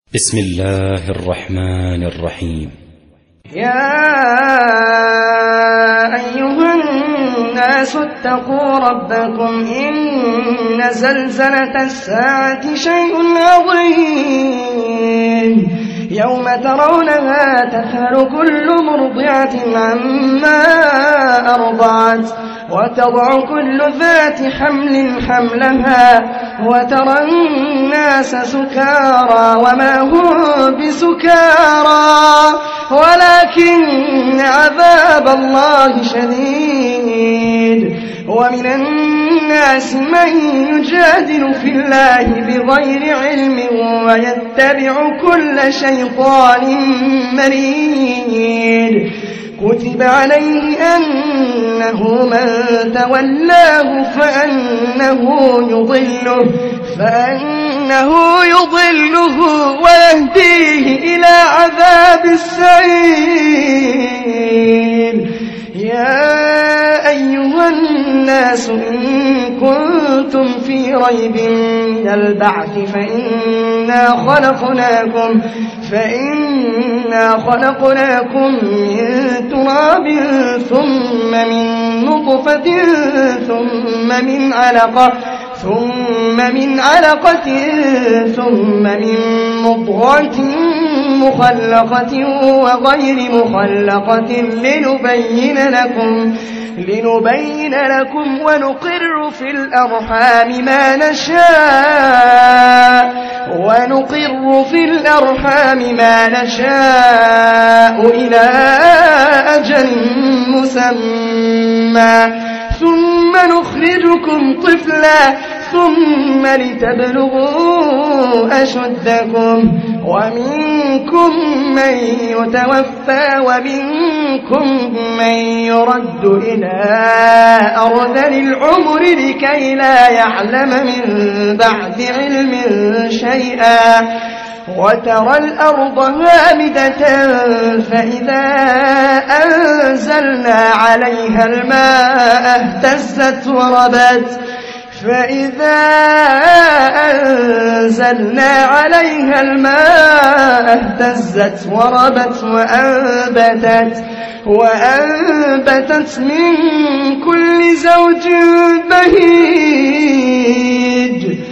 بسم الله الرحمن الرحيم. يا أيها الناس اتقوا ربكم إن زلزلة الساعة شيء عظيم يوم ترونها تذهل كل مرضعة عما أرضعت وتضع كل ذات حمل حملها وترى الناس سكارى وما هم بسكارى ولكن عذاب الله شديد. ومن الناس من يجادل في الله بغير علم ويتبع كل شيطان مريد. كتب عليه أنه من تولاه فأنه يضله ويهديه إلى عذاب السعير. يا أيها الناس إن كنتم في ريب من البعث فإنا خلقناكم من تراب ثم من نطفة ثم من علقة ثم من مضغة مخلقة وغير مخلقة لنبين لكم ونقر في الأرحام ما نشاء إلى أجل مسمى ثم نخرجكم طفلا ثم لتبلغوا أشدكم ومنكم من يتوفى ومنكم من يرد إلى أرذل العمر لكي لا يعلم من بعد علم شيئا. وترى الأرض هامدة فإذا أنزلنا عليها الماء اهتزت وربت وأنبتت من كل زوج بهيج.